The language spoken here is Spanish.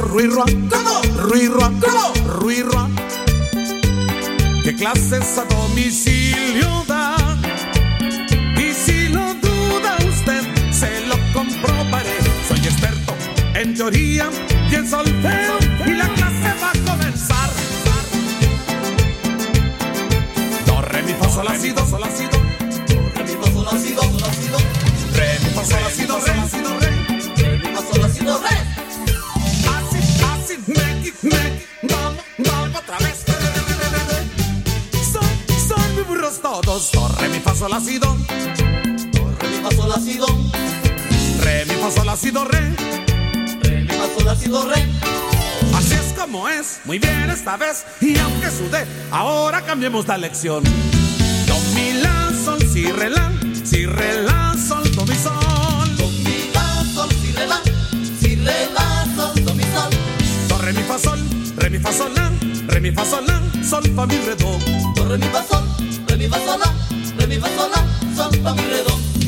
ruirua, ¿Cómo? ruirua, ¿Cómo? ruirua. ¿Qué clases a domicilio da? Y si lo duda usted, se lo comprobaré. Soy experto en teoría y en solfeo, y la clase va a comenzar. Do, re, mi, fa, sol, la, si, do, sol, la, si, do. Re, mi, fa, sol, la, si, do, sol, la, si, do. Re, mi, fa, sol, la, si, do, re, si, do, re. Re, mi, fa, sol, la, si, do, re. Así, me, vamos otra vez. Son muy burros todos. Do, re, mi, fa, sol, la, si, do. Do, re, mi, fa, sol, la, si, do. Re, mi, fa, sol, la, si, do, re. Re, mi, fa, sol, la, si, do, re. Así es como es, muy bien esta vez. Y aunque sudé, ahora cambiemos la lección. Do, mi, la, sol, si, re, la, sol, do, mi, sol. Do, mi, la, sol, si, re, la. Si, re, la, sol, do, mi, sol. Do, re, mi, fa, sol, re, mi, fa, sol, la. Re, mi, fa, sol, la, sol, fa, mi, re, do. Do, re, mi, fa, sol, re, mi, fa, sol, la. Re, mi, fa, sol, la, sol, fa, mi, re, do.